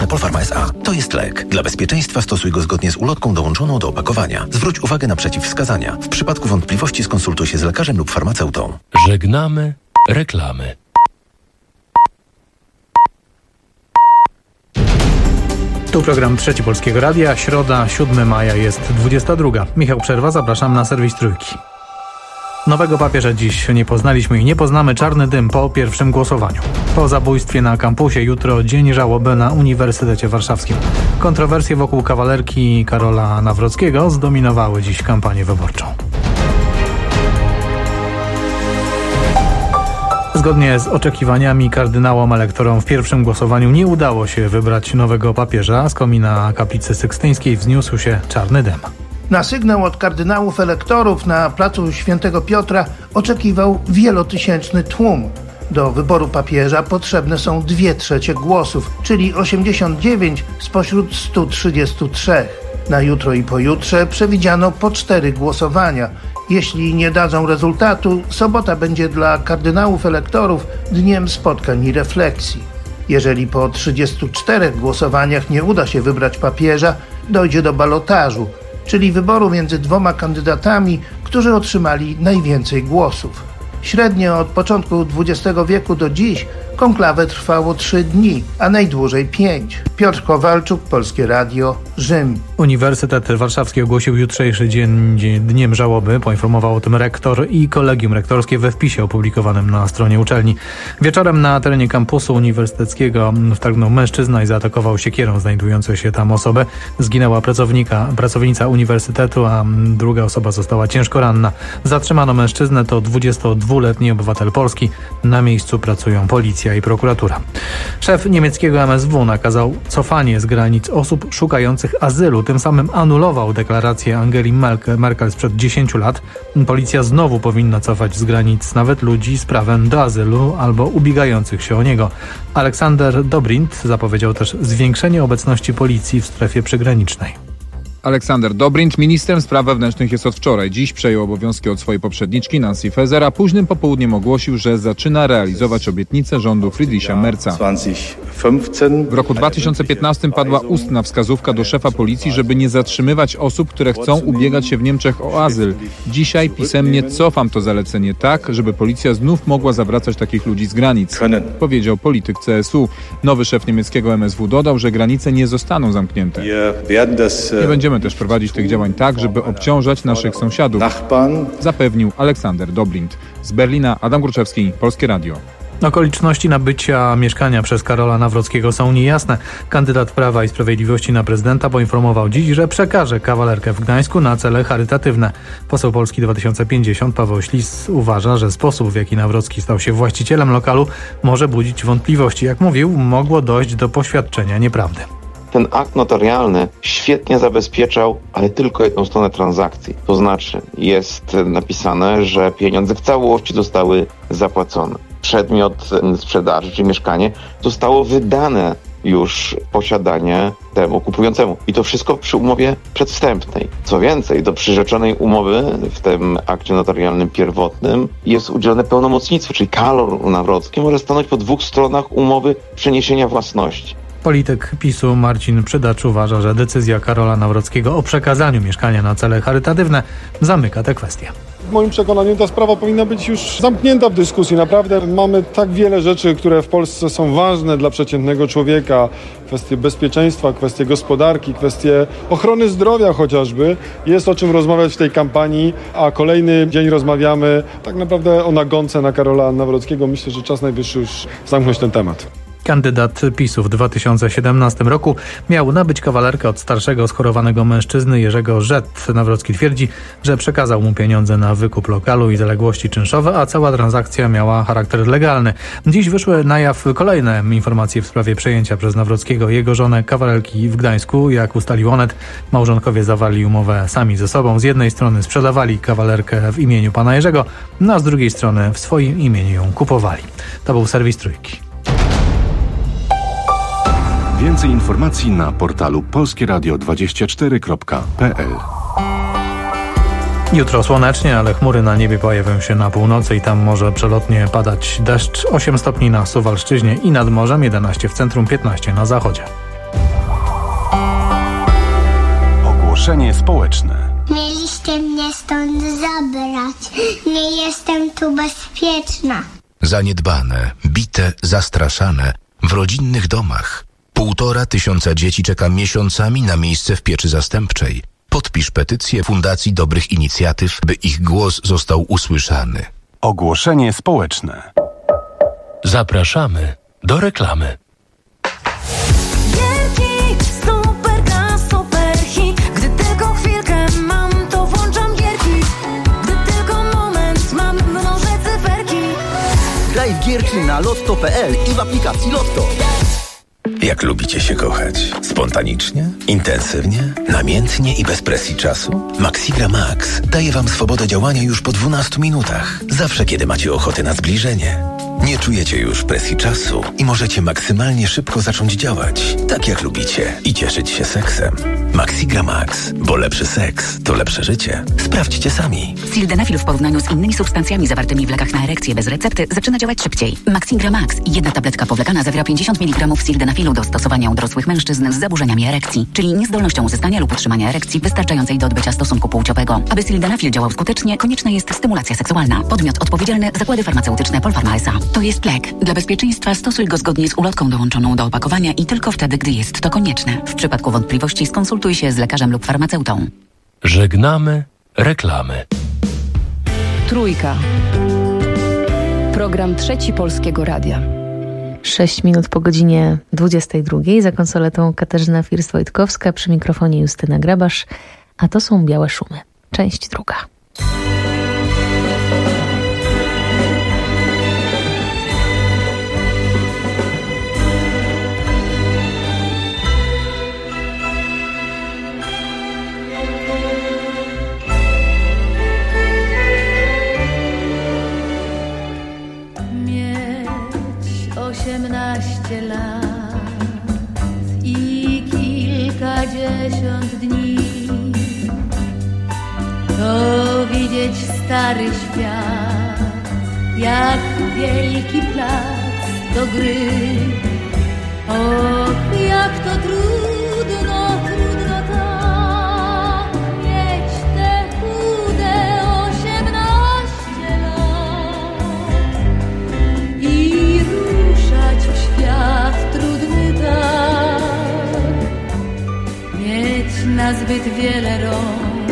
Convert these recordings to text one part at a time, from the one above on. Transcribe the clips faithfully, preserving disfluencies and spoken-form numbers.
Pharma Polpharma S A. To jest lek. Dla bezpieczeństwa stosuj go zgodnie z ulotką dołączoną do opakowania. Zwróć uwagę na przeciwwskazania. W przypadku wątpliwości skonsultuj się z lekarzem lub farmaceutą. Żegnamy reklamy. Tu program Trzeci Polskiego Radia. Środa, siódmego maja jest dwudziesta druga. Michał Przerwa, zapraszam na serwis Trójki. Nowego papieża dziś nie poznaliśmy i nie poznamy. Czarny dym po pierwszym głosowaniu. Po zabójstwie na kampusie jutro dzień żałoby na Uniwersytecie Warszawskim. Kontrowersje wokół kawalerki Karola Nawrockiego zdominowały dziś kampanię wyborczą. Zgodnie z oczekiwaniami kardynałom elektorom w pierwszym głosowaniu nie udało się wybrać nowego papieża. Z komina kaplicy sykstyńskiej wzniósł się czarny dym. Na sygnał od kardynałów elektorów na placu Świętego Piotra oczekiwał wielotysięczny tłum. Do wyboru papieża potrzebne są dwie trzecie głosów, czyli osiemdziesiąt dziewięć spośród stu trzydziestu trzech. Na jutro i pojutrze przewidziano po cztery głosowania. Jeśli nie dadzą rezultatu, sobota będzie dla kardynałów elektorów dniem spotkań i refleksji. Jeżeli po trzydziestu czterech głosowaniach nie uda się wybrać papieża, dojdzie do balotażu, czyli wyboru między dwoma kandydatami, którzy otrzymali najwięcej głosów. Średnio od początku dwudziestego wieku do dziś konklawę trwało trzy dni, a najdłużej pięć. Piotr Kowalczuk, Polskie Radio, Rzym. Uniwersytet Warszawski ogłosił jutrzejszy dzień dniem żałoby. Poinformował o tym rektor i kolegium rektorskie we wpisie opublikowanym na stronie uczelni. Wieczorem na terenie kampusu uniwersyteckiego wtargnął mężczyzna i zaatakował siekierą znajdującą się tam osobę. Zginęła pracownika, pracownica uniwersytetu, a druga osoba została ciężko ranna. Zatrzymano mężczyznę, to dwudziestodwuletni obywatel Polski. Na miejscu pracują policja i prokuratura. Szef niemieckiego M S W nakazał cofanie z granic osób szukających azylu. Tym samym anulował deklarację Angeli Merkel sprzed dziesięciu lat. Policja znowu powinna cofać z granic nawet ludzi z prawem do azylu albo ubiegających się o niego. Aleksander Dobrindt zapowiedział też zwiększenie obecności policji w strefie przygranicznej. Aleksander Dobrindt ministrem spraw wewnętrznych jest od wczoraj. Dziś przejął obowiązki od swojej poprzedniczki Nancy Faeser, a późnym popołudniem ogłosił, że zaczyna realizować obietnicę rządu Friedricha Merza. W roku dwa tysiące piętnastym padła ustna wskazówka do szefa policji, żeby nie zatrzymywać osób, które chcą ubiegać się w Niemczech o azyl. Dzisiaj pisemnie cofam to zalecenie tak, żeby policja znów mogła zawracać takich ludzi z granic, powiedział polityk C S U. Nowy szef niemieckiego M S W dodał, że granice nie zostaną zamknięte. Nie będziemy też prowadzić tych działań tak, żeby obciążać naszych sąsiadów, zapewnił Aleksander Dobrindt. Z Berlina Adam Gruczewski, Polskie Radio. Okoliczności nabycia mieszkania przez Karola Nawrockiego są niejasne. Kandydat Prawa i Sprawiedliwości na prezydenta poinformował dziś, że przekaże kawalerkę w Gdańsku na cele charytatywne. Poseł Polski dwa tysiące pięćdziesiąt Paweł Ślis uważa, że sposób, w jaki Nawrocki stał się właścicielem lokalu, może budzić wątpliwości. Jak mówił, mogło dojść do poświadczenia nieprawdy. Ten akt notarialny świetnie zabezpieczał, ale tylko jedną stronę transakcji. To znaczy jest napisane, że pieniądze w całości zostały zapłacone. Przedmiot sprzedaży, czyli mieszkanie, zostało wydane już w posiadanie temu kupującemu. I to wszystko przy umowie przedwstępnej. Co więcej, do przyrzeczonej umowy w tym akcie notarialnym pierwotnym jest udzielone pełnomocnictwo, czyli Karol Nawrocki może stanąć po dwóch stronach umowy przeniesienia własności. Polityk PiSu Marcin Przydacz uważa, że decyzja Karola Nawrockiego o przekazaniu mieszkania na cele charytatywne zamyka tę kwestię. W moim przekonaniu ta sprawa powinna być już zamknięta w dyskusji. Naprawdę mamy tak wiele rzeczy, które w Polsce są ważne dla przeciętnego człowieka. Kwestie bezpieczeństwa, kwestie gospodarki, kwestie ochrony zdrowia chociażby. Jest o czym rozmawiać w tej kampanii, a kolejny dzień rozmawiamy tak naprawdę o nagonce na Karola Nawrockiego. Myślę, że czas najwyższy już zamknąć ten temat. Kandydat PiSu w dwa tysiące siedemnastym roku miał nabyć kawalerkę od starszego schorowanego mężczyzny Jerzego Rzet. Nawrocki twierdzi, że przekazał mu pieniądze na wykup lokalu i zaległości czynszowe, a cała transakcja miała charakter legalny. Dziś wyszły na jaw kolejne informacje w sprawie przejęcia przez Nawrockiego jego żonę kawalerki w Gdańsku. Jak ustalił Onet, małżonkowie zawarli umowę sami ze sobą. Z jednej strony sprzedawali kawalerkę w imieniu pana Jerzego, no a z drugiej strony w swoim imieniu ją kupowali. To był serwis Trójki. Więcej informacji na portalu polskieradio dwadzieścia cztery kropka p l. Jutro słonecznie, ale chmury na niebie pojawią się na północy i tam może przelotnie padać deszcz. osiem stopni na Suwalszczyźnie i nad morzem, jedenaście w centrum, piętnaście na zachodzie. Ogłoszenie społeczne. Mieliście mnie stąd zabrać. Nie jestem tu bezpieczna. Zaniedbane, bite, zastraszane w rodzinnych domach. Półtora tysiąca dzieci czeka miesiącami na miejsce w pieczy zastępczej. Podpisz petycję Fundacji Dobrych Inicjatyw, by ich głos został usłyszany. Ogłoszenie społeczne. Zapraszamy do reklamy. Gierki, super gra, super hit. Gdy tylko chwilkę mam, to włączam gierki. Gdy tylko moment mam, mnożę cyferki. Graj w gierki na lotto kropka pe el i w aplikacji Lotto. Jak lubicie się kochać? Spontanicznie? Intensywnie? Namiętnie i bez presji czasu? Maxigra Max daje wam swobodę działania już po dwunastu minutach. Zawsze, kiedy macie ochotę na zbliżenie. Nie czujecie już presji czasu i możecie maksymalnie szybko zacząć działać, tak jak lubicie, i cieszyć się seksem. Maxigra Max, bo lepszy seks to lepsze życie. Sprawdźcie sami. Sildenafil w porównaniu z innymi substancjami zawartymi w lekach na erekcję bez recepty zaczyna działać szybciej. Maxigra Max, jedna tabletka powlekana, zawiera pięćdziesiąt miligramów sildenafilu do stosowania u dorosłych mężczyzn z zaburzeniami erekcji, czyli niezdolnością uzyskania lub utrzymania erekcji wystarczającej do odbycia stosunku płciowego. Aby sildenafil działał skutecznie, konieczna jest stymulacja seksualna. Podmiot odpowiedzialny: Zakłady Farmaceutyczne Polpharma S A. To jest lek. Dla bezpieczeństwa stosuj go zgodnie z ulotką dołączoną do opakowania i tylko wtedy, gdy jest to konieczne. W przypadku wątpliwości skonsultuj się z lekarzem lub farmaceutą. Żegnamy reklamy. Trójka. Program Trzeci Polskiego Radia. Sześć minut po godzinie dwudziestej drugiej. Za konsoletą Katarzyna First-Wojtkowska, przy mikrofonie Justyna Grabasz, a to są Białe Szumy. Część druga. Osiemnaście lat i kilkadziesiąt dni, to widzieć stary świat, jak wielki plac do gry. Och, jak to trudno, trudno tak mieć te chude osiemnaście lat i ruszać w świat trudny tak, mieć nazbyt wiele rąk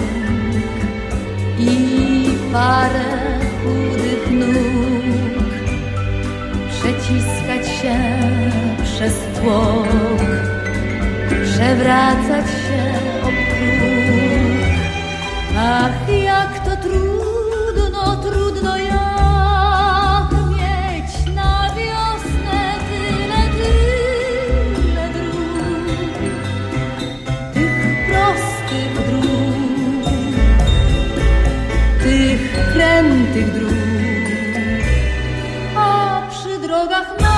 i parę chudych nóg, przeciskać się przez tłok, przewracać się o próg. Ach, jak to trudno, trudno jak mieć na wiosnę tyle, tyle dróg, tych prostych dróg, tych krętych dróg, a przy drogach na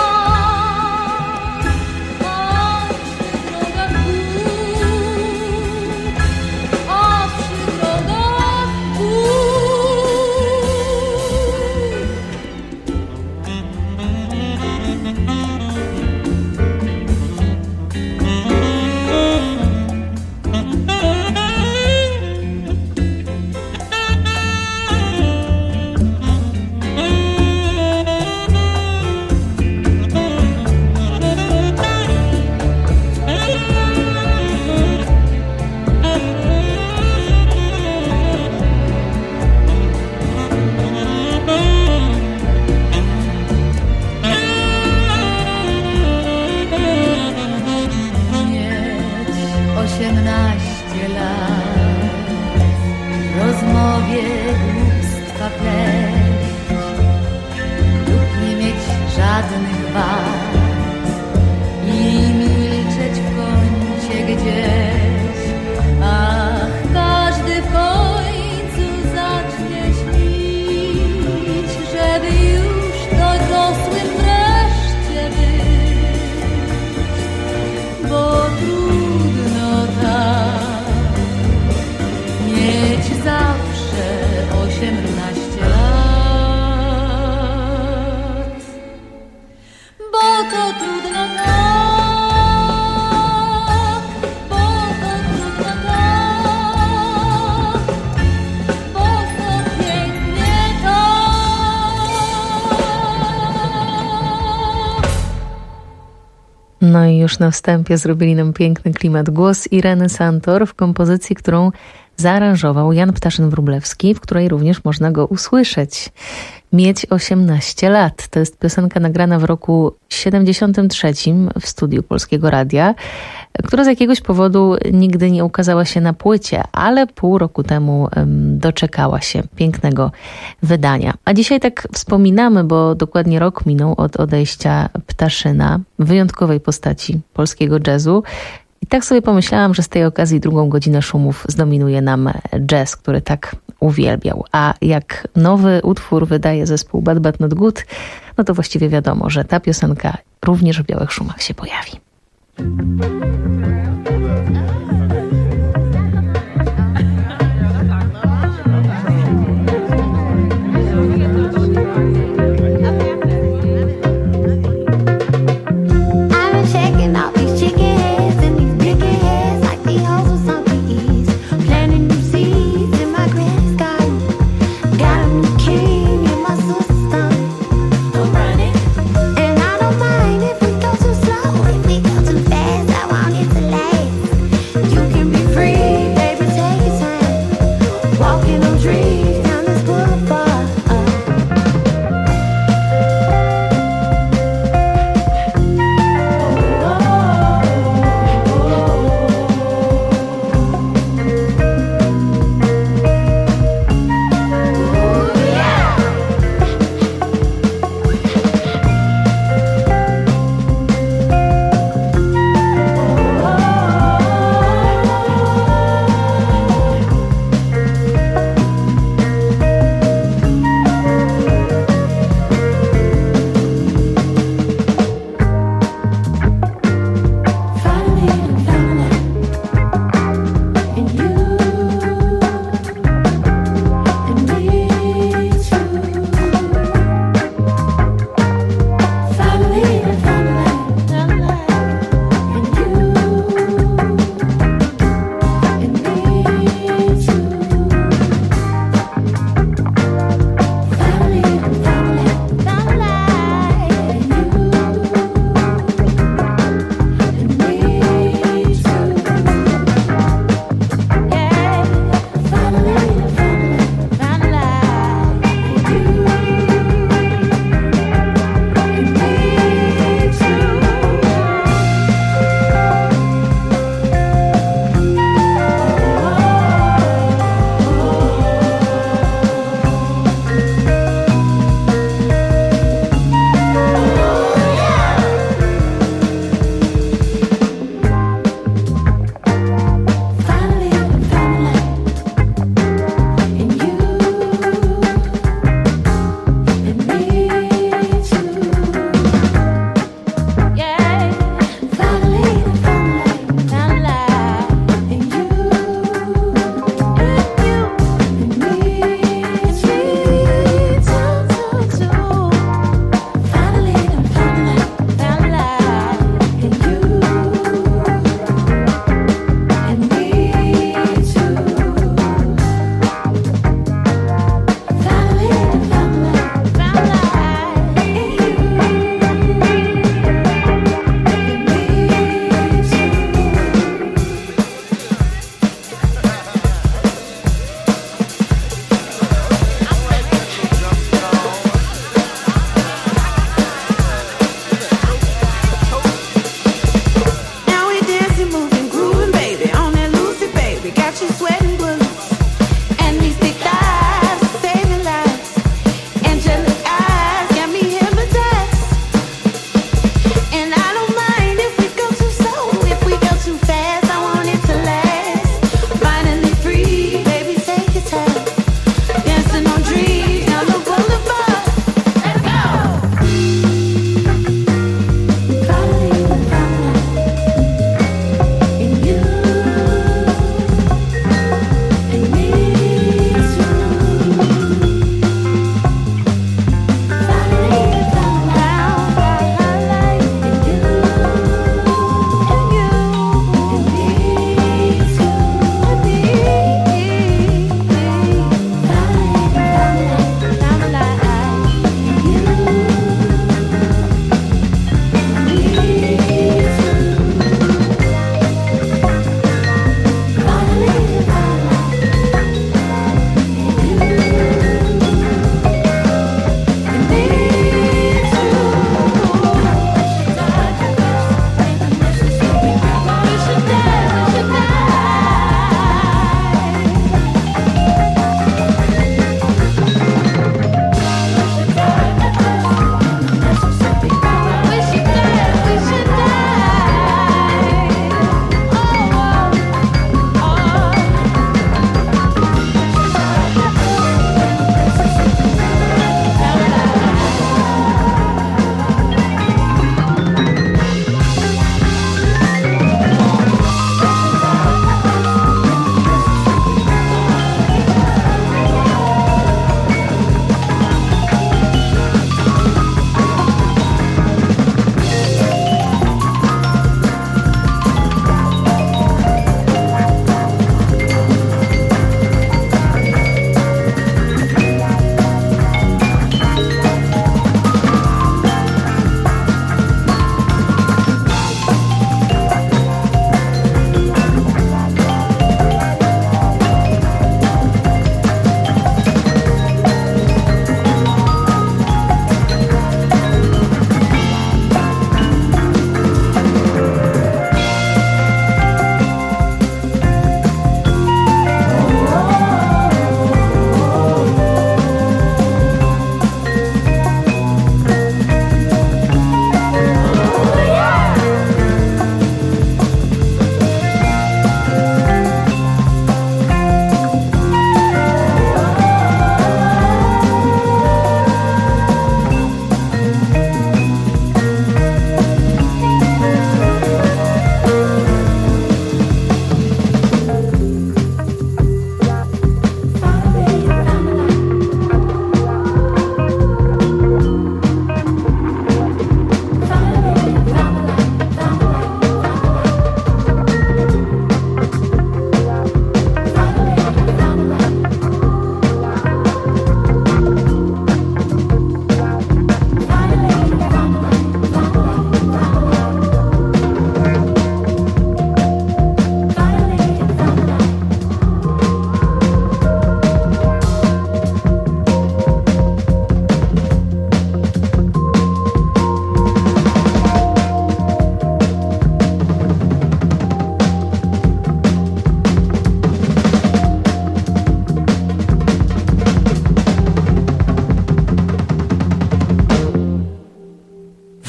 osiemnaście lat, rozmowie głupstwa pleść lub nie mieć żadnych wad i milczeć w kącie gdzieś. Ach, każdy w końcu zacznie śnić, żeby już dorosłym wreszcie być, bo trudno tak mieć zawsze No i już na wstępie zrobili nam piękny klimat. Głos Ireny Santor w kompozycji, którą zaaranżował Jan Ptaszyn-Wróblewski, w której również można go usłyszeć. Mieć osiemnaście lat. To jest piosenka nagrana w roku siedemdziesiątym trzecim w studiu Polskiego Radia, która z jakiegoś powodu nigdy nie ukazała się na płycie, ale pół roku temu um, doczekała się pięknego wydania. A dzisiaj tak wspominamy, bo dokładnie rok minął od odejścia Ptaszyna, wyjątkowej postaci polskiego jazzu. I tak sobie pomyślałam, że z tej okazji drugą godzinę szumów zdominuje nam jazz, który tak uwielbiał. A jak nowy utwór wydaje zespół Bad Bad Not Good, no to właściwie wiadomo, że ta piosenka również w Białych Szumach się pojawi. And I don't mind if we go too slow, if we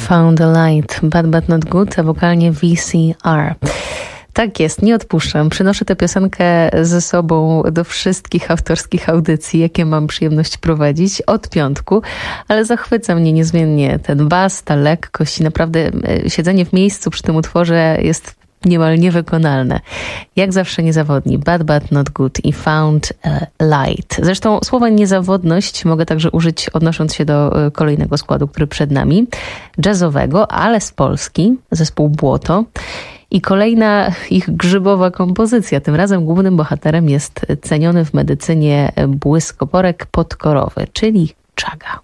Found a Light, Bad But Not Good, a wokalnie V C R. Tak jest, nie odpuszczam. Przynoszę tę piosenkę ze sobą do wszystkich autorskich audycji, jakie mam przyjemność prowadzić od piątku, ale zachwyca mnie niezmiennie ten bas, ta lekkość i naprawdę siedzenie w miejscu przy tym utworze jest niemal niewykonalne. Jak zawsze niezawodni. Bad But Not Good i Found a Light. Zresztą słowa niezawodność mogę także użyć odnosząc się do kolejnego składu, który przed nami. Jazzowego, ale z Polski. Zespół Błoto. I kolejna ich grzybowa kompozycja. Tym razem głównym bohaterem jest ceniony w medycynie błyskoporek podkorowy, czyli czaga.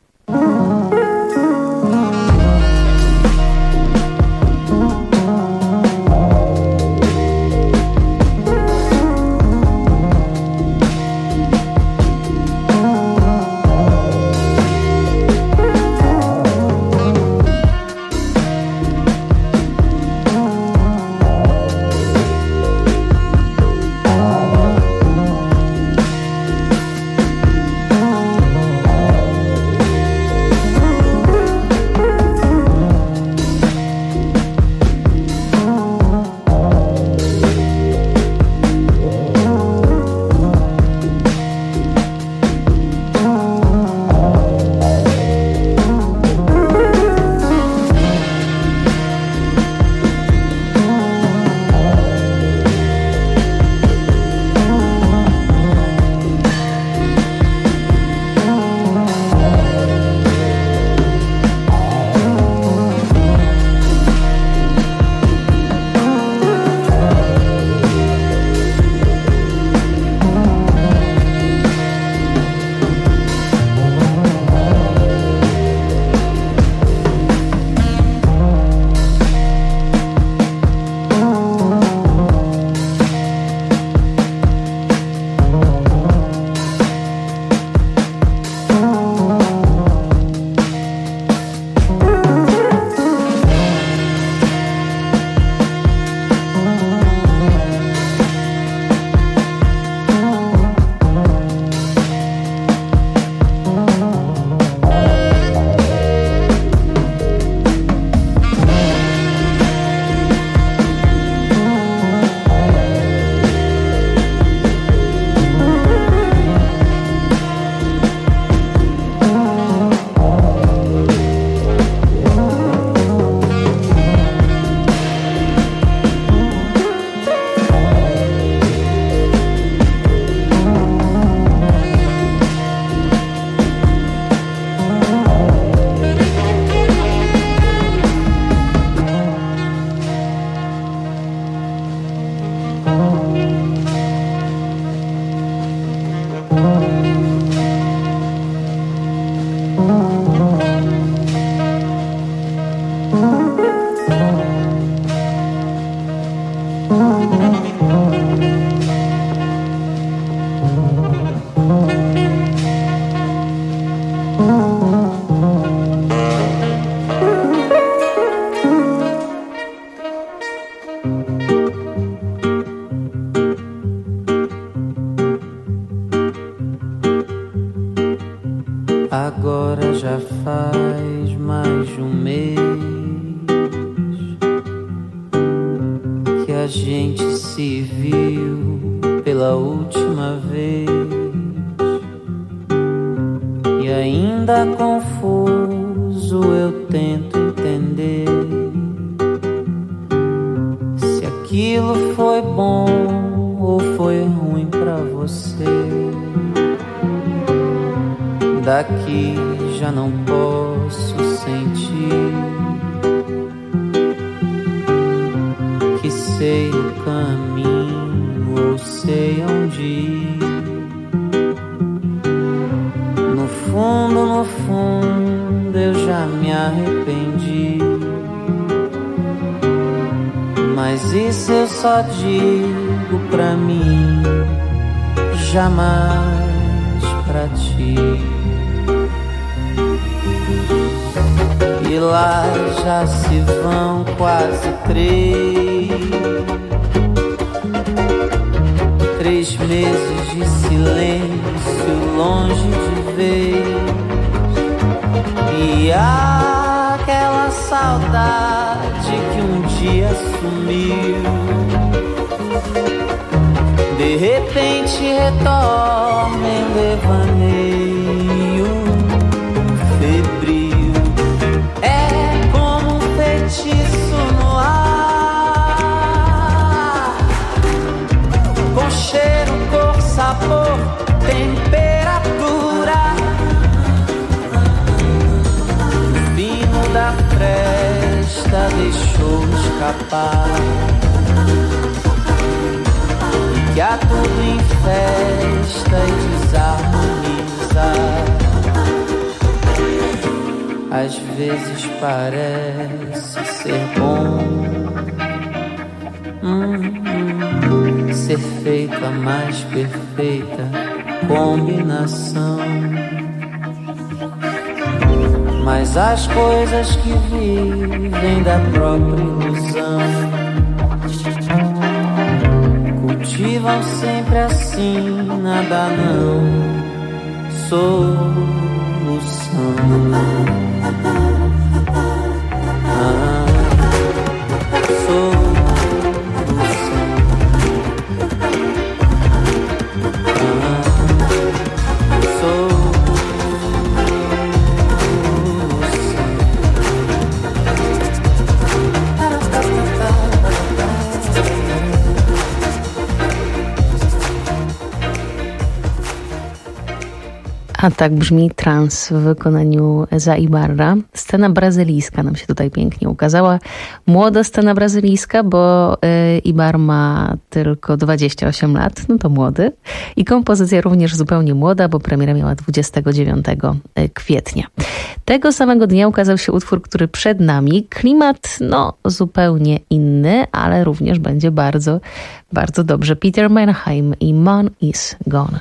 Agora já faz mais de um mês que a gente se viu pela última vez e ainda confuso eu tento entender se aquilo foi bom ou foi ruim pra você. Daqui já não posso sentir que sei o caminho ou sei onde ir. No fundo, no fundo eu já me arrependi, mas isso eu só digo pra mim, jamais pra ti. E lá já se vão quase três Três meses de silêncio longe de vez. E aquela saudade que um dia sumiu. De repente retorna em devaneio febril. É como um feitiço no ar, com cheiro, cor, sabor, temperatura. O fino da fresta deixou escapar que há tudo em festa e desarmoniza. Às vezes parece ser bom, hum, hum, ser feita a mais perfeita combinação. Mas as coisas que vivem da própria ilusão cultivam sempre assim, nada não solução. Ah, solução. Ah, solução. A tak brzmi trans w wykonaniu Eza Ibarra. Scena brazylijska nam się tutaj pięknie ukazała. Młoda scena brazylijska, bo y, Ibar ma tylko dwadzieścia osiem lat, no to młody. I kompozycja również zupełnie młoda, bo premiera miała dwudziestego dziewiątego kwietnia. Tego samego dnia ukazał się utwór, który przed nami. Klimat, no, zupełnie inny, ale również będzie bardzo, bardzo dobrze. Peter Mannheim i Man is Gone.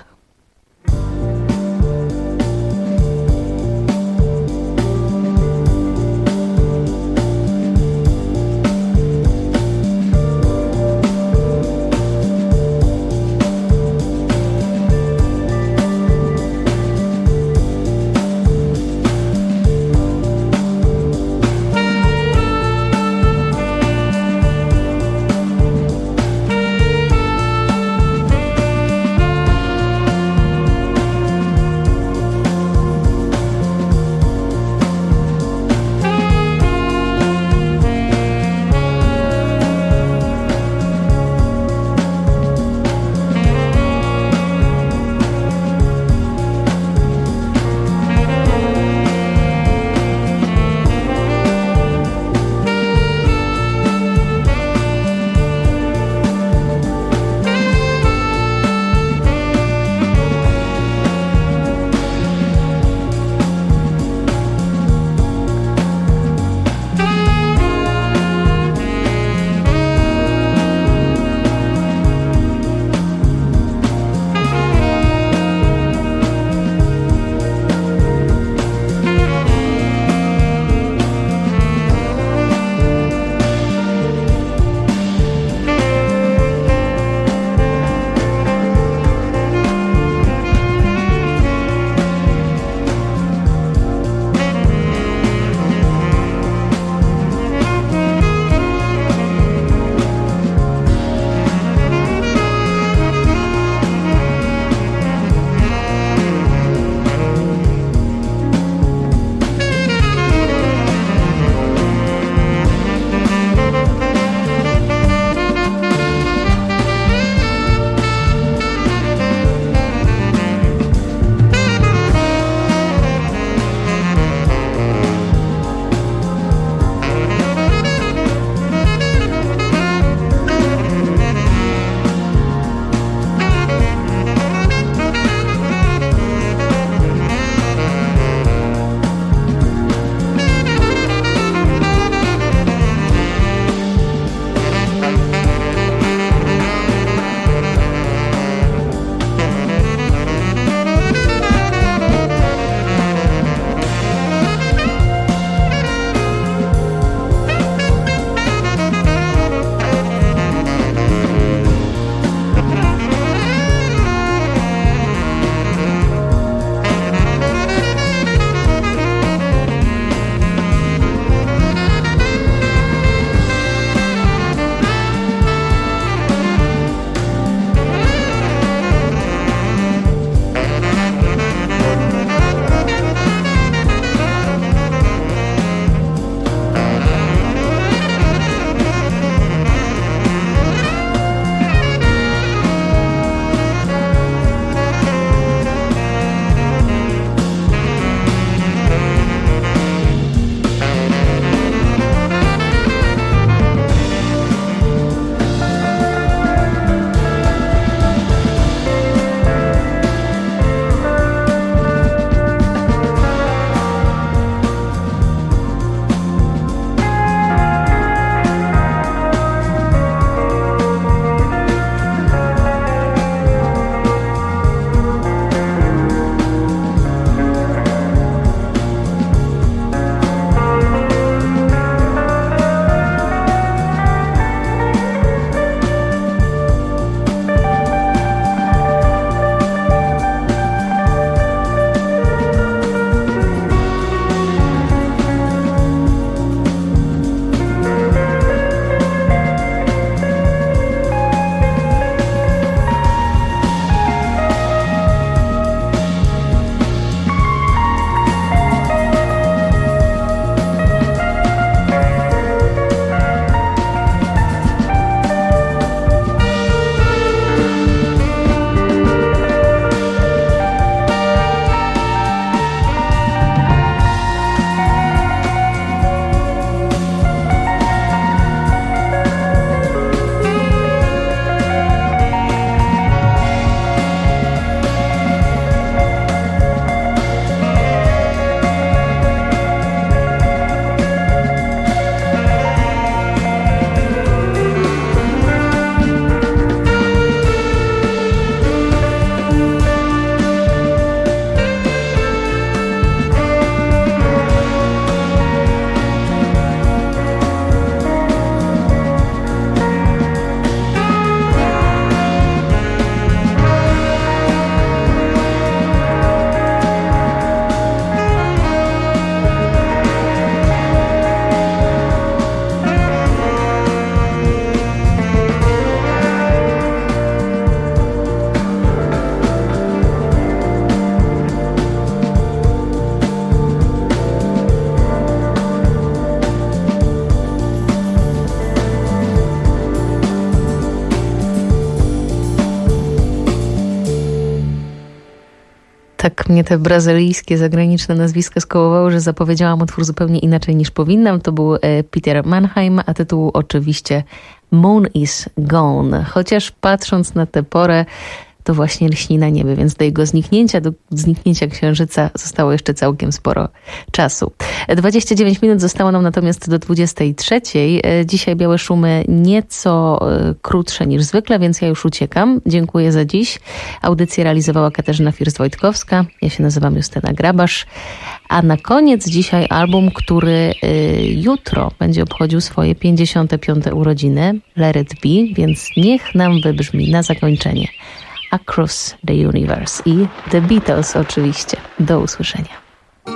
Tak mnie te brazylijskie, zagraniczne nazwiska skołowały, że zapowiedziałam utwór zupełnie inaczej niż powinnam. To był Peter Mannheim, a tytuł oczywiście Moon is Gone. Chociaż patrząc na tę porę, to właśnie lśni na niebie, więc do jego zniknięcia, do zniknięcia księżyca zostało jeszcze całkiem sporo czasu. dwadzieścia dziewięć minut zostało nam natomiast do dwudziestej trzeciej. Dzisiaj białe szumy nieco krótsze niż zwykle, więc ja już uciekam. Dziękuję za dziś. Audycję realizowała Katarzyna First-Wojtkowska. Ja się nazywam Justyna Grabasz. A na koniec dzisiaj album, który jutro będzie obchodził swoje pięćdziesiąte piąte urodziny, Let It Be, więc niech nam wybrzmi na zakończenie Across the Universe i The Beatles oczywiście. Do usłyszenia.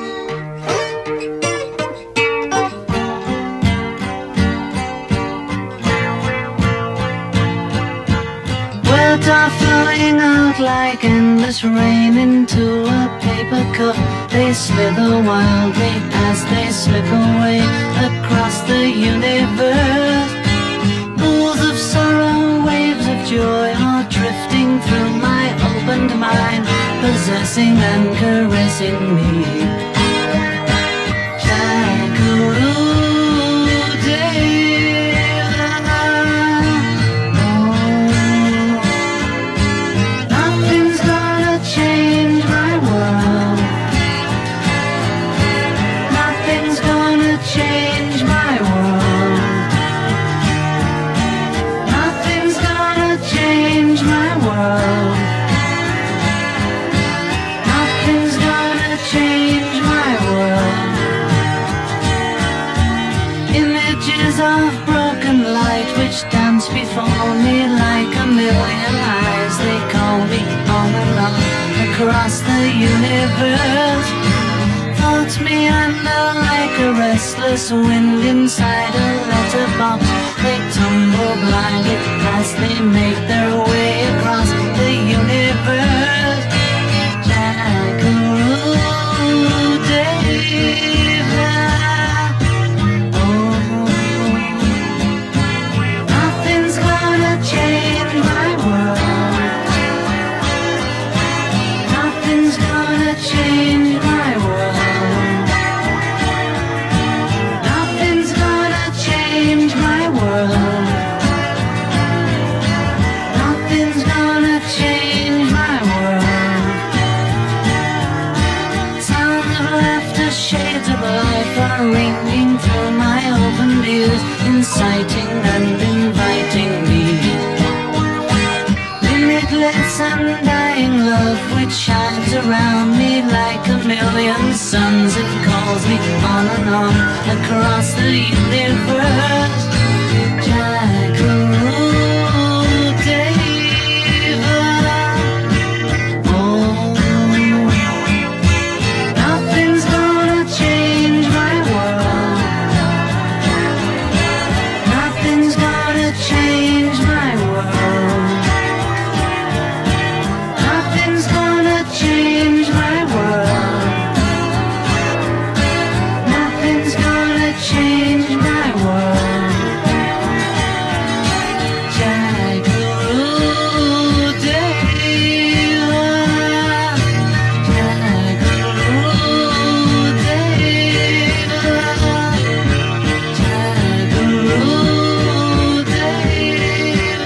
Words are flowing out like endless rain into a paper cup. They slither wildly as they slip away across the universe. Pools of sorrow, waves of joy are drifting through my opened mind, possessing and caressing me. Nothing's gonna change my world. Nothing's gonna change my world. Nothing's gonna change my world. Nothing's gonna change my world. Images of broken light which dance before me like a million eyes. They call me on and on across the universe. Thoughts meander like a restless wind inside a letterbox. They tumble blindly as they make their way across the universe. Jackaroo David. Oh, nothing's gonna change my world. Nothing's gonna change my world. Nothing's gonna change my world. Nothing's gonna change my world. Sounds of laughter, shades of life are ringing through my open ears, inciting and inviting me. Limitless undying love which shines around me like a million suns. It calls me on and on across the universe. Jackaroo David. Oh, nothing's gonna change my world. Nothing's gonna change my world. Nothing's gonna change my world. Nothing's gonna change my world. Jackaroo David. Jackaroo David. Jackaroo David.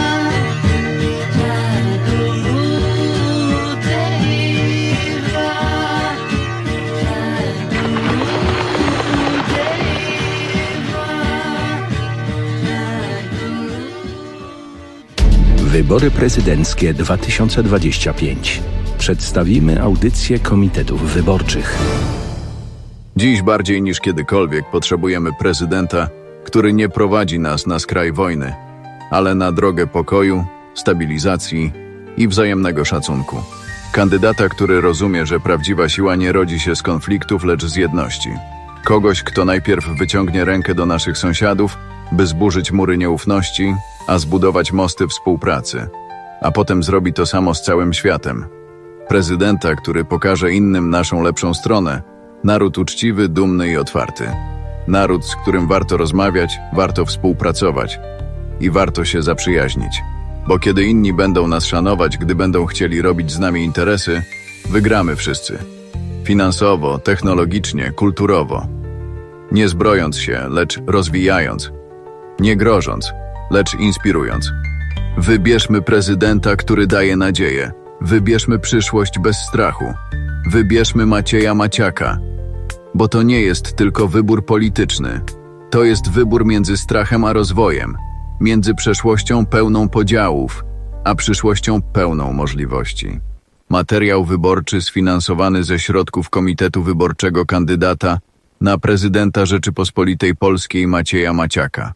Wybory prezydenckie dwa tysiące dwadzieścia pięć. Przedstawimy audycję komitetów wyborczych. Dziś bardziej niż kiedykolwiek potrzebujemy prezydenta, który nie prowadzi nas na skraj wojny, ale na drogę pokoju, stabilizacji i wzajemnego szacunku. Kandydata, który rozumie, że prawdziwa siła nie rodzi się z konfliktów, lecz z jedności. Kogoś, kto najpierw wyciągnie rękę do naszych sąsiadów, by zburzyć mury nieufności, a zbudować mosty współpracy, a potem zrobi to samo z całym światem. Prezydenta, który pokaże innym naszą lepszą stronę. Naród uczciwy, dumny i otwarty. Naród, z którym warto rozmawiać, warto współpracować i warto się zaprzyjaźnić. Bo kiedy inni będą nas szanować, gdy będą chcieli robić z nami interesy, Wygramy wszyscy. Finansowo, technologicznie, kulturowo. Nie zbrojąc się, lecz rozwijając. Nie grożąc, lecz inspirując. Wybierzmy prezydenta, który daje nadzieję. Wybierzmy przyszłość bez strachu. Wybierzmy Macieja Maciaka. Bo to nie jest tylko wybór polityczny. To jest wybór między strachem a rozwojem. Między przeszłością pełną podziałów, a przyszłością pełną możliwości. Materiał wyborczy sfinansowany ze środków Komitetu Wyborczego kandydata na prezydenta Rzeczypospolitej Polskiej Macieja Maciaka.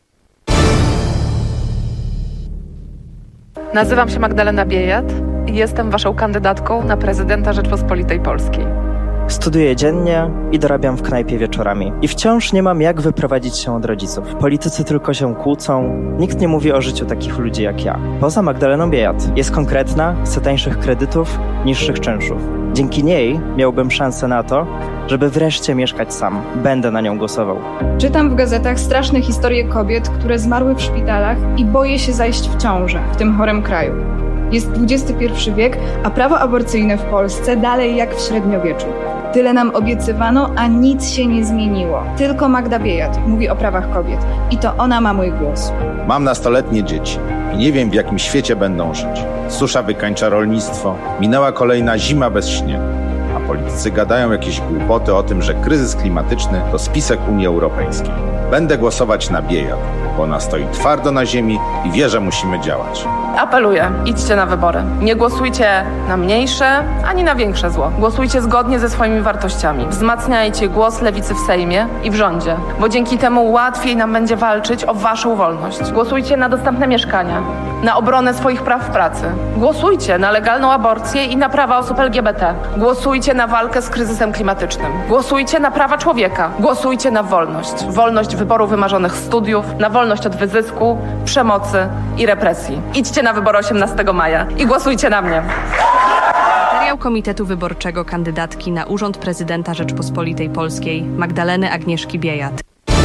Nazywam się Magdalena Biejat i jestem waszą kandydatką na prezydenta Rzeczypospolitej Polskiej. Studiuję dziennie i dorabiam w knajpie wieczorami. I wciąż nie mam jak wyprowadzić się od rodziców. Politycy tylko się kłócą, nikt nie mówi o życiu takich ludzi jak ja. Poza Magdaleną Biejat. Jest konkretna, chce tańszych kredytów, niższych czynszów. Dzięki niej miałbym szansę na to, żeby wreszcie mieszkać sam. Będę na nią głosował. Czytam w gazetach straszne historie kobiet, które zmarły w szpitalach i boję się zajść w ciążę w tym chorym kraju. Jest dwudziesty pierwszy wiek, a prawo aborcyjne w Polsce dalej jak w średniowieczu. Tyle nam obiecywano, a nic się nie zmieniło. Tylko Magda Biejat mówi o prawach kobiet i to ona ma mój głos. Mam nastoletnie dzieci i nie wiem, w jakim świecie będą żyć. Susza wykańcza rolnictwo, minęła kolejna zima bez śniegu. A politycy gadają jakieś głupoty o tym, że kryzys klimatyczny to spisek Unii Europejskiej. Będę głosować na Biejat, bo ona stoi twardo na ziemi i wie, że musimy działać. Apeluję, idźcie na wybory. Nie głosujcie na mniejsze, ani na większe zło. Głosujcie zgodnie ze swoimi wartościami. Wzmacniajcie głos lewicy w Sejmie i w rządzie, bo dzięki temu łatwiej nam będzie walczyć o waszą wolność. Głosujcie na dostępne mieszkania, na obronę swoich praw w pracy. Głosujcie na legalną aborcję i na prawa osób L G B T. Głosujcie na walkę z kryzysem klimatycznym. Głosujcie na prawa człowieka. Głosujcie na wolność. Wolność wyboru wymarzonych studiów, na wolność od wyzysku, przemocy i represji. Idźcie na wybory osiemnastego maja i głosujcie na mnie. Materiał Komitetu Wyborczego kandydatki na urząd prezydenta Rzeczpospolitej Polskiej Magdaleny Agnieszki Biejat.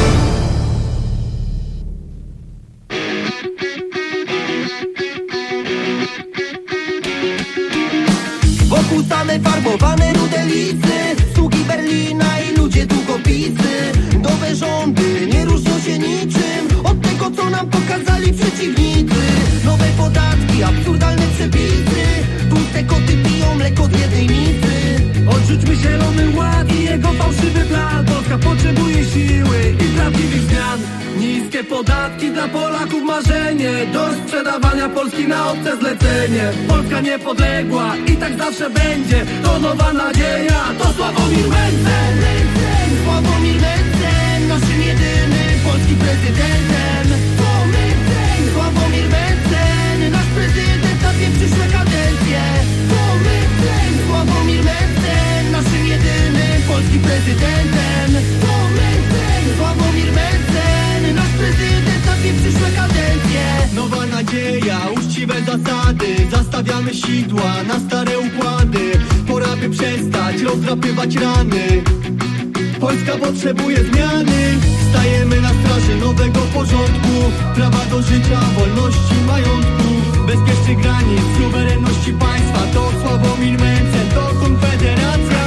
Wokół same farbowane rudelicy, sługi Berlina i ludzie długopisy. Nowe rządy nie różnią się niczym od tego, co nam pokazali przeciwnicy. Nowe podatki, absurdalne przepisy, tłuste koty piją mleko z jednej misy. Odrzućmy zielony ład i jego fałszywy plan. Polska potrzebuje siły i prawdziwych zmian. Niskie podatki dla Polaków marzenie, dość sprzedawania Polski na obce zlecenie. Polska niepodległa i tak zawsze będzie, to nowa nadzieja, to Sławomir Mencen. Sławomir Mencen, naszym jedynym polskim prezydentem. To Mencen, Sławomir Mencen, nasz prezydent na dwie przyszłe kadencje. To Mencen, Sławomir Mencen, naszym jedynym polskim prezydentem. To Mencen, Sławomir Mencen, nasz prezydent na dwie przyszłe kadencje. Nowa nadzieja, uczciwe zasady, zastawiamy sidła na stare układy. Pora by przestać rozdrapywać rany. Polska potrzebuje zmiany. Stajemy na straży nowego porządku, prawa do życia, wolności, majątku, bezpiecznych granic, suwerenności państwa. To Sławomir Mencen, to Konfederacja.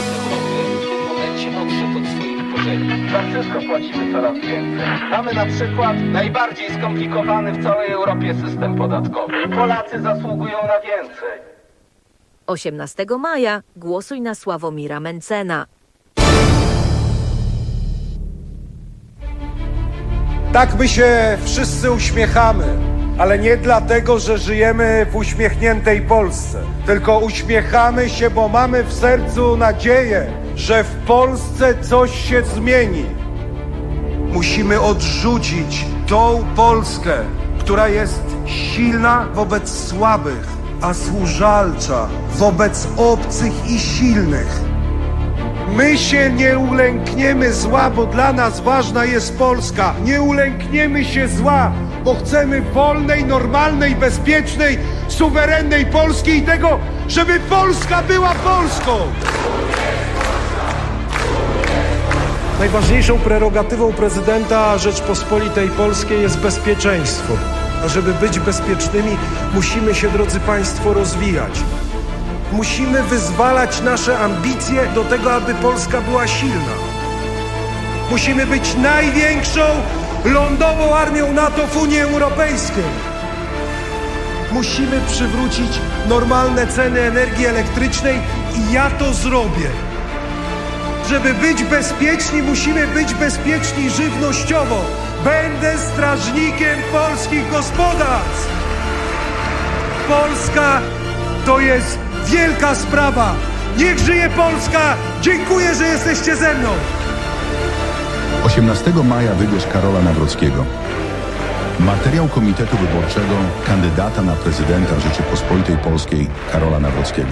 Za wszystko płacimy coraz więcej. Mamy na przykład najbardziej skomplikowany w całej Europie system podatkowy. Polacy zasługują na więcej. osiemnastego maja głosuj na Sławomira Mencena. Tak my się wszyscy uśmiechamy, ale nie dlatego, że żyjemy w uśmiechniętej Polsce, tylko uśmiechamy się, bo mamy w sercu nadzieję, że w Polsce coś się zmieni. Musimy odrzucić tą Polskę, która jest silna wobec słabych, a służalcza wobec obcych i silnych. My się nie ulękniemy zła, bo dla nas ważna jest Polska. Nie ulękniemy się zła, bo chcemy wolnej, normalnej, bezpiecznej, suwerennej Polski i tego, żeby Polska była Polską. Najważniejszą prerogatywą prezydenta Rzeczpospolitej Polskiej jest bezpieczeństwo. A żeby być bezpiecznymi, musimy się, drodzy Państwo, rozwijać. Musimy wyzwalać nasze ambicje do tego, aby Polska była silna. Musimy być największą lądową armią NATO w Unii Europejskiej. Musimy przywrócić normalne ceny energii elektrycznej i ja to zrobię. Żeby być bezpieczni, musimy być bezpieczni żywnościowo. Będę strażnikiem polskich gospodarstw. Polska to jest wielka sprawa. Niech żyje Polska! Dziękuję, że jesteście ze mną! osiemnastego maja wybierz Karola Nawrockiego. Materiał Komitetu Wyborczego kandydata na prezydenta Rzeczypospolitej Polskiej Karola Nawrockiego.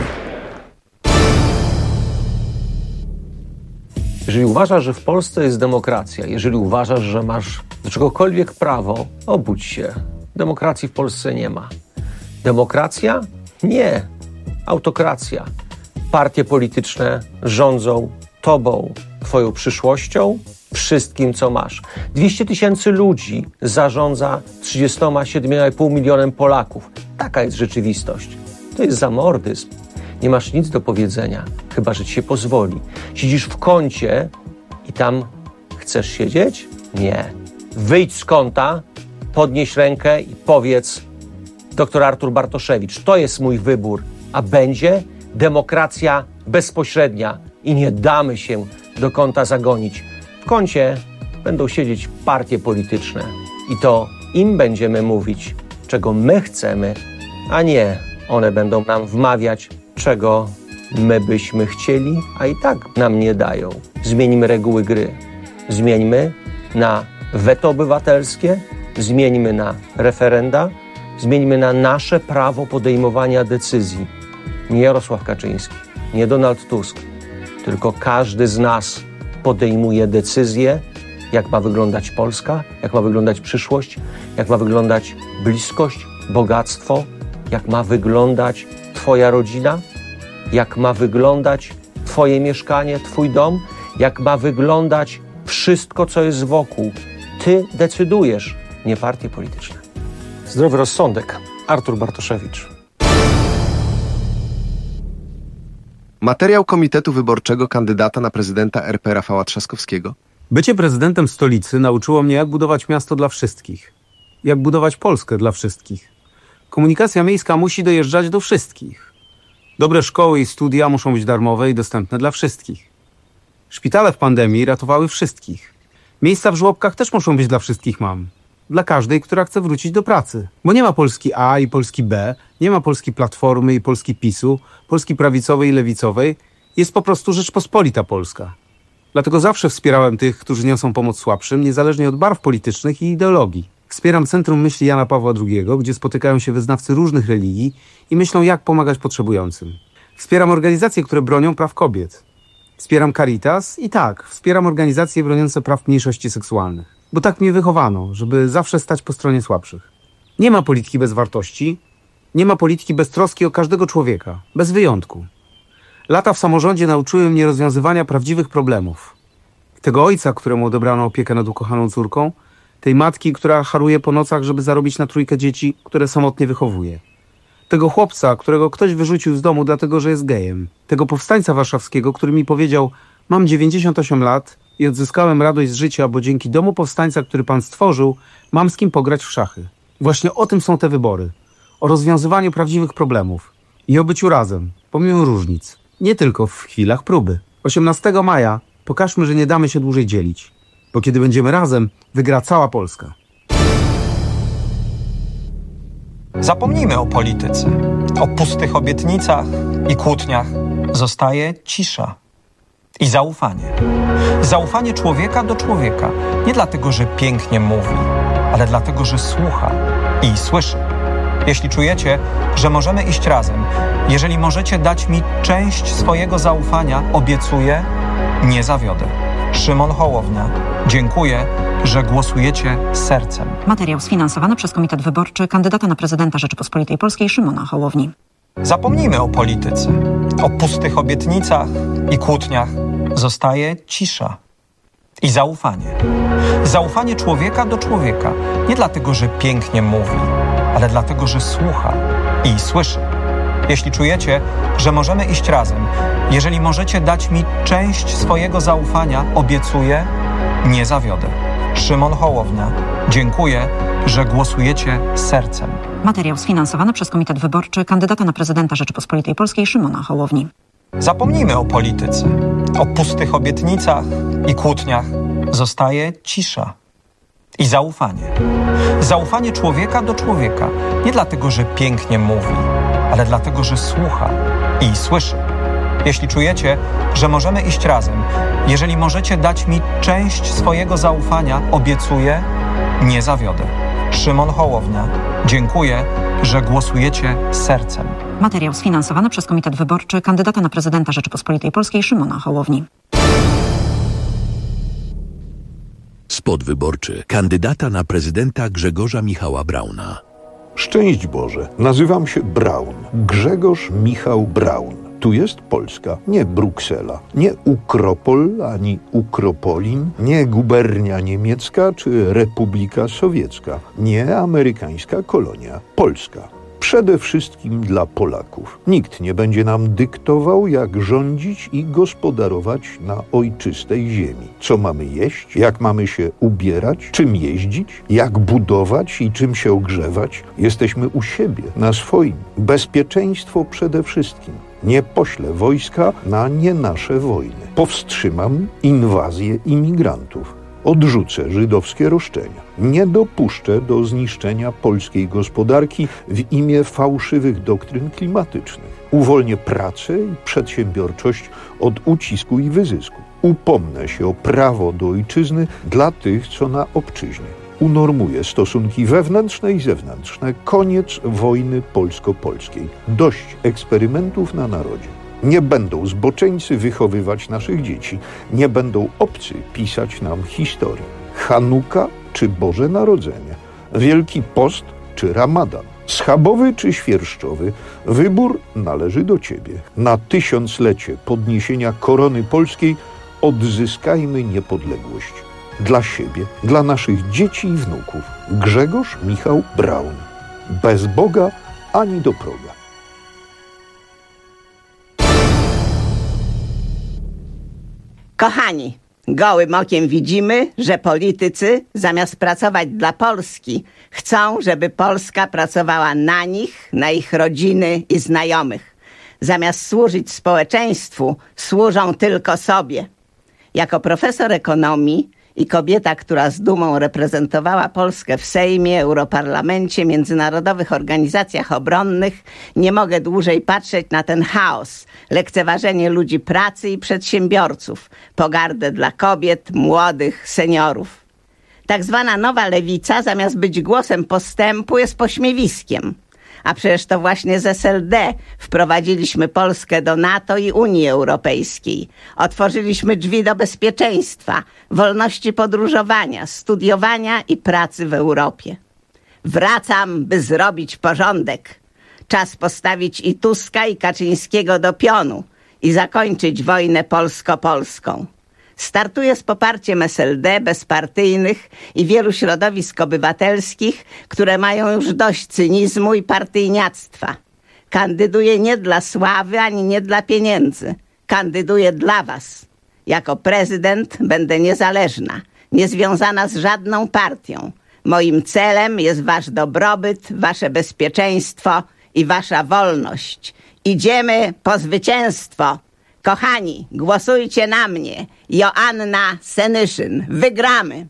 Jeżeli uważasz, że w Polsce jest demokracja, jeżeli uważasz, że masz do czegokolwiek prawo, obudź się. Demokracji w Polsce nie ma. Demokracja? Nie. Autokracja. Partie polityczne rządzą tobą, twoją przyszłością, wszystkim, co masz. dwieście tysięcy ludzi zarządza trzydziestoma siedmioma i pół milionem Polaków. Taka jest rzeczywistość. To jest zamordyzm. Nie masz nic do powiedzenia, chyba że ci się pozwoli. Siedzisz w kącie i tam chcesz siedzieć? Nie. Wyjdź z kąta, podnieś rękę i powiedz: doktor Artur Bartoszewicz, to jest mój wybór, a będzie demokracja bezpośrednia i nie damy się do kąta zagonić. W kącie będą siedzieć partie polityczne i to im będziemy mówić, czego my chcemy, a nie one będą nam wmawiać, czego my byśmy chcieli, a i tak nam nie dają. Zmieńmy reguły gry. Zmieńmy na weto obywatelskie, zmieńmy na referenda, zmieńmy na nasze prawo podejmowania decyzji. Nie Jarosław Kaczyński, nie Donald Tusk, tylko każdy z nas podejmuje decyzję, jak ma wyglądać Polska, jak ma wyglądać przyszłość, jak ma wyglądać bliskość, bogactwo, jak ma wyglądać twoja rodzina, jak ma wyglądać twoje mieszkanie, twój dom, jak ma wyglądać wszystko, co jest wokół. Ty decydujesz, nie partie polityczne. Zdrowy rozsądek. Artur Bartoszewicz. Materiał Komitetu Wyborczego kandydata na prezydenta R P Rafała Trzaskowskiego. Bycie prezydentem stolicy nauczyło mnie, jak budować miasto dla wszystkich. Jak budować Polskę dla wszystkich. Komunikacja miejska musi dojeżdżać do wszystkich. Dobre szkoły i studia muszą być darmowe i dostępne dla wszystkich. Szpitale w pandemii ratowały wszystkich. Miejsca w żłobkach też muszą być dla wszystkich mam. Dla każdej, która chce wrócić do pracy. Bo nie ma Polski A i Polski B, nie ma Polski Platformy i Polski PiSu, Polski prawicowej i lewicowej. Jest po prostu Rzeczpospolita Polska. Dlatego zawsze wspierałem tych, którzy niosą pomoc słabszym, niezależnie od barw politycznych i ideologii. Wspieram Centrum Myśli Jana Pawła drugiego, gdzie spotykają się wyznawcy różnych religii i myślą, jak pomagać potrzebującym. Wspieram organizacje, które bronią praw kobiet. Wspieram Caritas i tak, wspieram organizacje broniące praw mniejszości seksualnych. Bo tak mnie wychowano, żeby zawsze stać po stronie słabszych. Nie ma polityki bez wartości, nie ma polityki bez troski o każdego człowieka, bez wyjątku. Lata w samorządzie nauczyły mnie rozwiązywania prawdziwych problemów. Tego ojca, któremu odebrano opiekę nad ukochaną córką, tej matki, która haruje po nocach, żeby zarobić na trójkę dzieci, które samotnie wychowuje. Tego chłopca, którego ktoś wyrzucił z domu dlatego, że jest gejem. Tego powstańca warszawskiego, który mi powiedział: mam dziewięćdziesiąt osiem lat i odzyskałem radość z życia, bo dzięki domu powstańca, który pan stworzył, mam z kim pograć w szachy. Właśnie o tym są te wybory. O rozwiązywaniu prawdziwych problemów. I o byciu razem, pomimo różnic. Nie tylko w chwilach próby. osiemnastego maja pokażmy, że nie damy się dłużej dzielić. Bo kiedy będziemy razem, wygra cała Polska. Zapomnijmy o polityce, o pustych obietnicach i kłótniach. Zostaje cisza i zaufanie. Zaufanie człowieka do człowieka. Nie dlatego, że pięknie mówi, ale dlatego, że słucha i słyszy. Jeśli czujecie, że możemy iść razem, jeżeli możecie dać mi część swojego zaufania, obiecuję, nie zawiodę. Szymon Hołownia. Dziękuję, że głosujecie sercem. Materiał sfinansowany przez Komitet Wyborczy kandydata na prezydenta Rzeczypospolitej Polskiej Szymona Hołowni. Zapomnijmy o polityce, o pustych obietnicach i kłótniach. Zostaje cisza i zaufanie. Zaufanie człowieka do człowieka. Nie dlatego, że pięknie mówi, ale dlatego, że słucha i słyszy. Jeśli czujecie, że możemy iść razem, jeżeli możecie dać mi część swojego zaufania, obiecuję, nie zawiodę. Szymon Hołownia. Dziękuję, że głosujecie sercem. Materiał sfinansowany przez Komitet Wyborczy kandydata na prezydenta Rzeczypospolitej Polskiej Szymona Hołowni. Zapomnijmy o polityce, o pustych obietnicach i kłótniach. Zostaje cisza i zaufanie. Zaufanie człowieka do człowieka. Nie dlatego, że pięknie mówi, ale dlatego, że słucha i słyszy. Jeśli czujecie, że możemy iść razem, jeżeli możecie dać mi część swojego zaufania, obiecuję, nie zawiodę. Szymon Hołownia. Dziękuję, że głosujecie sercem. Materiał sfinansowany przez Komitet Wyborczy kandydata na prezydenta Rzeczypospolitej Polskiej Szymona Hołowni. Spot wyborczy kandydata na prezydenta Grzegorza Michała Brauna. Szczęść Boże, nazywam się Braun. Grzegorz Michał Braun. Tu jest Polska, nie Bruksela, nie Ukropol ani Ukropolin, nie gubernia niemiecka czy Republika Sowiecka, nie amerykańska kolonia. Polska. Przede wszystkim dla Polaków. Nikt nie będzie nam dyktował, jak rządzić i gospodarować na ojczystej ziemi. Co mamy jeść, jak mamy się ubierać, czym jeździć, jak budować i czym się ogrzewać. Jesteśmy u siebie, na swoim. Bezpieczeństwo przede wszystkim. Nie poślę wojska na nie nasze wojny. Powstrzymam inwazję imigrantów. Odrzucę żydowskie roszczenia. Nie dopuszczę do zniszczenia polskiej gospodarki w imię fałszywych doktryn klimatycznych. Uwolnię pracę i przedsiębiorczość od ucisku i wyzysku. Upomnę się o prawo do ojczyzny dla tych, co na obczyźnie. Unormuję stosunki wewnętrzne i zewnętrzne. Koniec wojny polsko-polskiej. Dość eksperymentów na narodzie. Nie będą zboczeńcy wychowywać naszych dzieci. Nie będą obcy pisać nam historii. Chanuka czy Boże Narodzenie. Wielki Post czy Ramadan. Schabowy czy świerszczowy. Wybór należy do Ciebie. Na tysiąclecie podniesienia korony polskiej odzyskajmy niepodległość. Dla siebie, dla naszych dzieci i wnuków. Grzegorz Michał Braun. Bez Boga ani do proga. Kochani, gołym okiem widzimy, że politycy zamiast pracować dla Polski, chcą, żeby Polska pracowała na nich, na ich rodziny i znajomych. Zamiast służyć społeczeństwu, służą tylko sobie. Jako profesor ekonomii i kobieta, która z dumą reprezentowała Polskę w Sejmie, Europarlamencie, międzynarodowych organizacjach obronnych, nie mogę dłużej patrzeć na ten chaos, lekceważenie ludzi pracy i przedsiębiorców, pogardę dla kobiet, młodych, seniorów. Tak zwana nowa lewica, zamiast być głosem postępu, jest pośmiewiskiem. A przecież to właśnie z S L D wprowadziliśmy Polskę do NATO i Unii Europejskiej. Otworzyliśmy drzwi do bezpieczeństwa, wolności podróżowania, studiowania i pracy w Europie. Wracam, by zrobić porządek. Czas postawić i Tuska, i Kaczyńskiego do pionu i zakończyć wojnę polsko-polską. Startuję z poparciem S L D, bezpartyjnych i wielu środowisk obywatelskich, które mają już dość cynizmu i partyjniactwa. Kandyduję nie dla sławy, ani nie dla pieniędzy. Kandyduję dla was. Jako prezydent będę niezależna, niezwiązana z żadną partią. Moim celem jest wasz dobrobyt, wasze bezpieczeństwo i wasza wolność. Idziemy po zwycięstwo. Kochani, głosujcie na mnie. Joanna Senyszyn. Wygramy.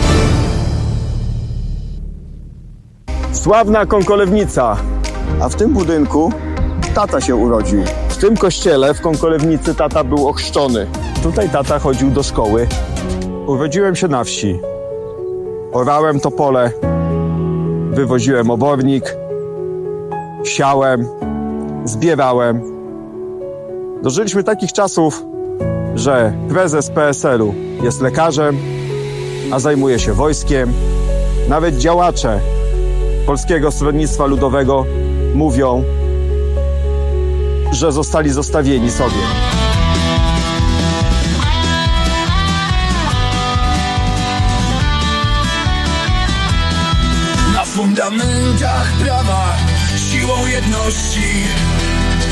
Sławna Kąkolewnica. A w tym budynku tata się urodził. W tym kościele w Kąkolewnicy tata był ochrzczony. Tutaj tata chodził do szkoły. Urodziłem się na wsi. Orałem to pole. Wywoziłem obornik. Siałem. Zbierałem. Dożyliśmy takich czasów, że prezes P S L u jest lekarzem, a zajmuje się wojskiem. Nawet działacze Polskiego Stronnictwa Ludowego mówią, że zostali zostawieni sobie. Na fundamentach prawa, siłą jedności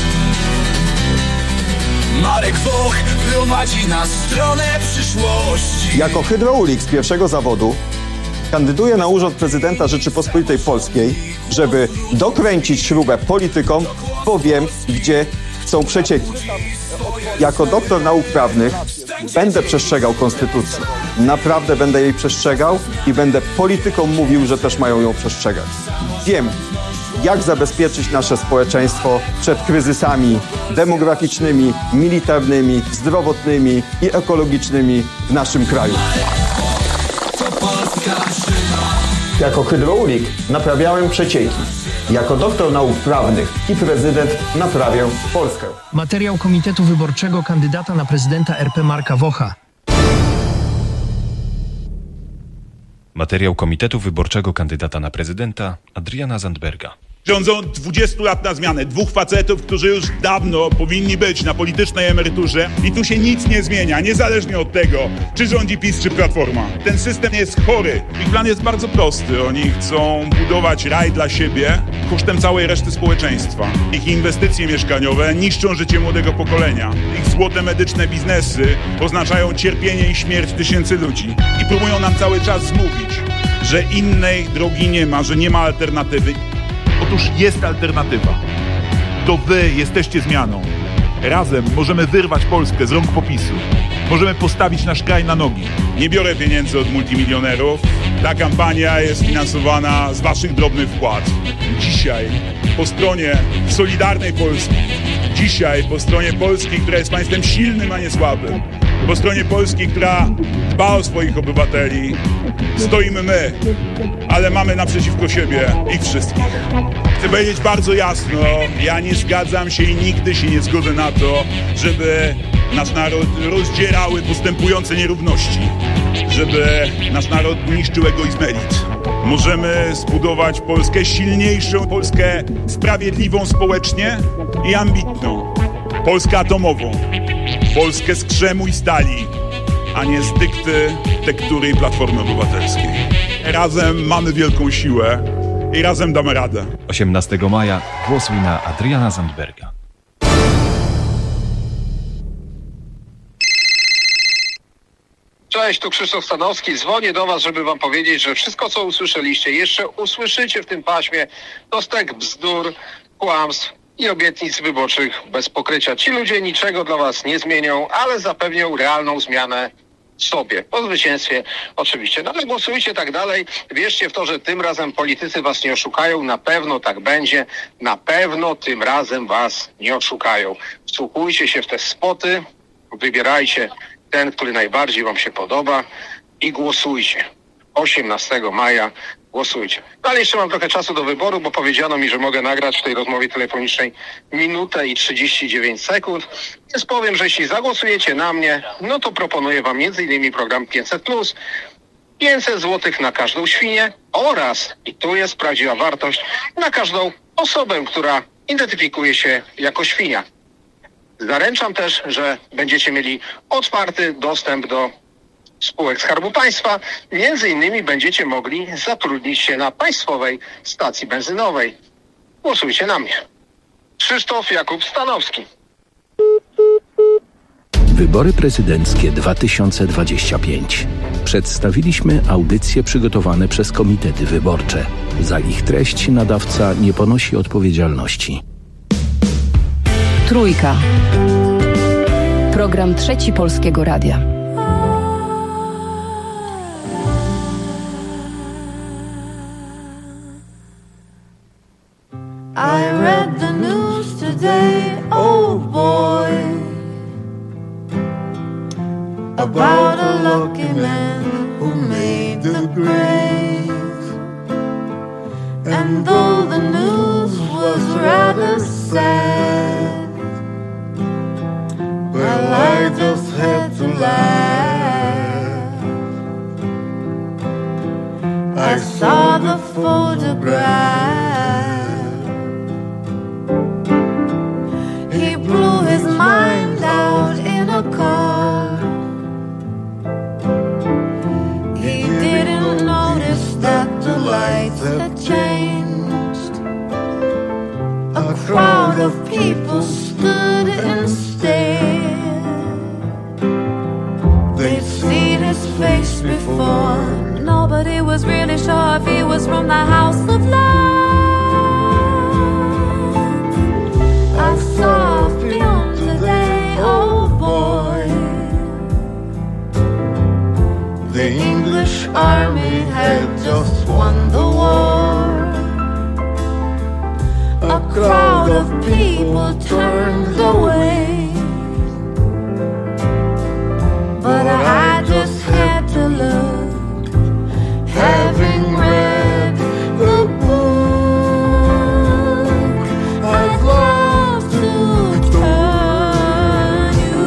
Marek Woch prowadzi nas w stronę przyszłości. Jako hydraulik z pierwszego zawodu kandyduję na urząd prezydenta Rzeczypospolitej Polskiej, żeby dokręcić śrubę politykom, bo wiem, gdzie są przecieki. Jako doktor nauk prawnych będę przestrzegał konstytucji. Naprawdę będę jej przestrzegał i będę politykom mówił, że też mają ją przestrzegać. Wiem, jak zabezpieczyć nasze społeczeństwo przed kryzysami demograficznymi, militarnymi, zdrowotnymi i ekologicznymi w naszym kraju. Jako hydraulik naprawiałem przecieki. Jako doktor nauk prawnych i prezydent naprawię Polskę. Materiał Komitetu Wyborczego kandydata na prezydenta R P Marka Wocha. Materiał Komitetu Wyborczego kandydata na prezydenta Adriana Zandberga. Rządzą dwudziestu lat na zmianę. Dwóch facetów, którzy już dawno powinni być na politycznej emeryturze i tu się nic nie zmienia, niezależnie od tego, czy rządzi PiS, czy Platforma. Ten system jest chory. Ich plan jest bardzo prosty. Oni chcą budować raj dla siebie kosztem całej reszty społeczeństwa. Ich inwestycje mieszkaniowe niszczą życie młodego pokolenia. Ich złote medyczne biznesy oznaczają cierpienie i śmierć tysięcy ludzi. I próbują nam cały czas zmówić, że innej drogi nie ma, że nie ma alternatywy. Otóż jest alternatywa. To wy jesteście zmianą. Razem możemy wyrwać Polskę z rąk PO-PiSu. Możemy postawić nasz kraj na nogi. Nie biorę pieniędzy od multimilionerów. Ta kampania jest finansowana z waszych drobnych wpłat. Dzisiaj po stronie Solidarnej Polski, dzisiaj po stronie Polski, która jest państwem silnym, a nie słabym, po stronie Polski, która dba o swoich obywateli, stoimy my, ale mamy naprzeciwko siebie ich wszystkich. Chcę powiedzieć bardzo jasno, ja nie zgadzam się i nigdy się nie zgodzę na to, żeby nasz naród rozdzierały postępujące nierówności, żeby nasz naród niszczył egoizm elit. Możemy zbudować Polskę silniejszą, Polskę sprawiedliwą społecznie i ambitną. Polskę atomową, Polskę z krzemu i stali, a nie z dykty, tektury i Platformy Obywatelskiej. Razem mamy wielką siłę i razem damy radę. osiemnastego maja głosuj na Adriana Zandberga. Cześć, tu Krzysztof Stanowski. Dzwonię do was, żeby wam powiedzieć, że wszystko, co usłyszeliście, jeszcze usłyszycie w tym paśmie, to stek bzdur, kłamstw i obietnic wyborczych bez pokrycia. Ci ludzie niczego dla was nie zmienią, ale zapewnią realną zmianę sobie. Po zwycięstwie oczywiście. No ale głosujcie tak dalej. Wierzcie w to, że tym razem politycy was nie oszukają. Na pewno tak będzie. Na pewno tym razem was nie oszukają. Wsłuchujcie się w te spoty. Wybierajcie ten, który najbardziej wam się podoba i głosujcie. osiemnastego maja głosujcie. Ale jeszcze mam trochę czasu do wyboru, bo powiedziano mi, że mogę nagrać w tej rozmowie telefonicznej minutę i trzydzieści dziewięć sekund. Więc powiem, że jeśli zagłosujecie na mnie, no to proponuję wam między innymi program pięćset plus, pięćset złotych na każdą świnię oraz, i tu jest prawdziwa wartość, na każdą osobę, która identyfikuje się jako świnia. Zaręczam też, że będziecie mieli otwarty dostęp do spółek Skarbu Państwa. Między innymi będziecie mogli zatrudnić się na państwowej stacji benzynowej. Głosujcie na mnie. Krzysztof Jakub Stanowski. Wybory prezydenckie dwa tysiące dwadzieścia pięć. Przedstawiliśmy audycje przygotowane przez komitety wyborcze. Za ich treść nadawca nie ponosi odpowiedzialności. Trójka. Program Trzeci Polskiego Radia. I read the news today, oh boy, about a lucky man who made the grade. And though the news was rather sad, well, I just had to laugh. I saw the photograph. He blew his mind out in a car. He didn't notice that the lights had changed. A crowd of people stood and stared. if he was from the house of love. I saw a film today, oh boy. The English army had just won the war. A crowd of people turned away, but I just had to look, having read the book. I'd love to turn you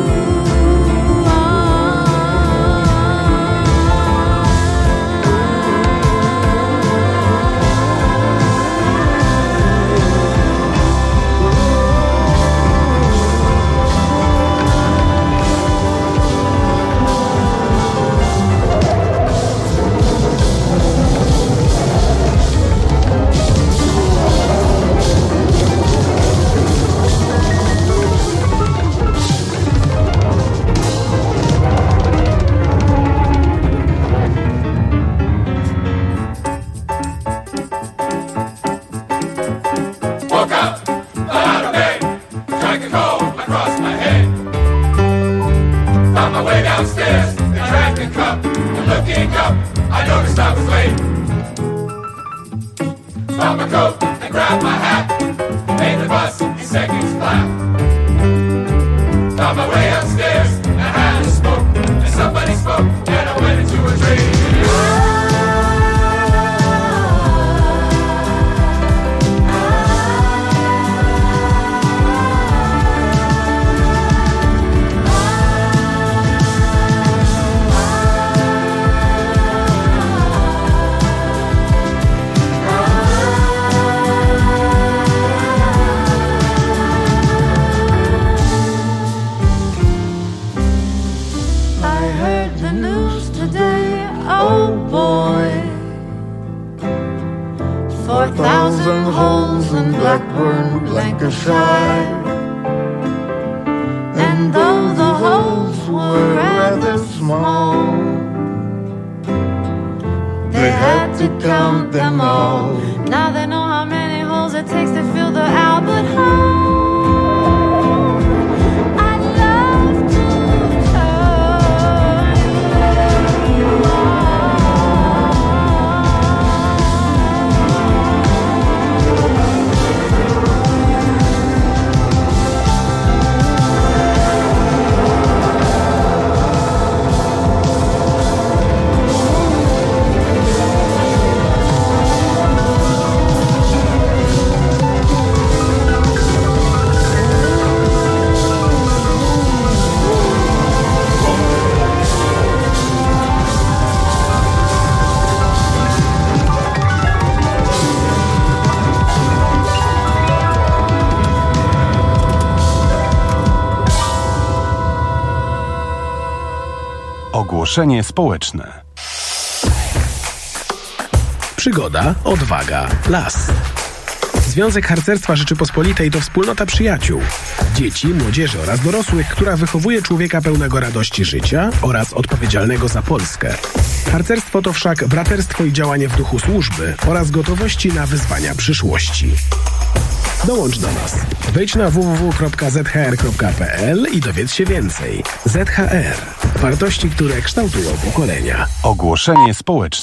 Ogłoszenie społeczne. Przygoda, odwaga, las. Związek Harcerstwa Rzeczypospolitej to wspólnota przyjaciół, dzieci, młodzieży oraz dorosłych, która wychowuje człowieka pełnego radości życia oraz odpowiedzialnego za Polskę. Harcerstwo to wszak braterstwo i działanie w duchu służby oraz gotowości na wyzwania przyszłości. Dołącz do nas. Wejdź na w w w kropka z h r kropka p l i dowiedz się więcej. Z H R. Wartości, które kształtują pokolenia. Ogłoszenie społeczne.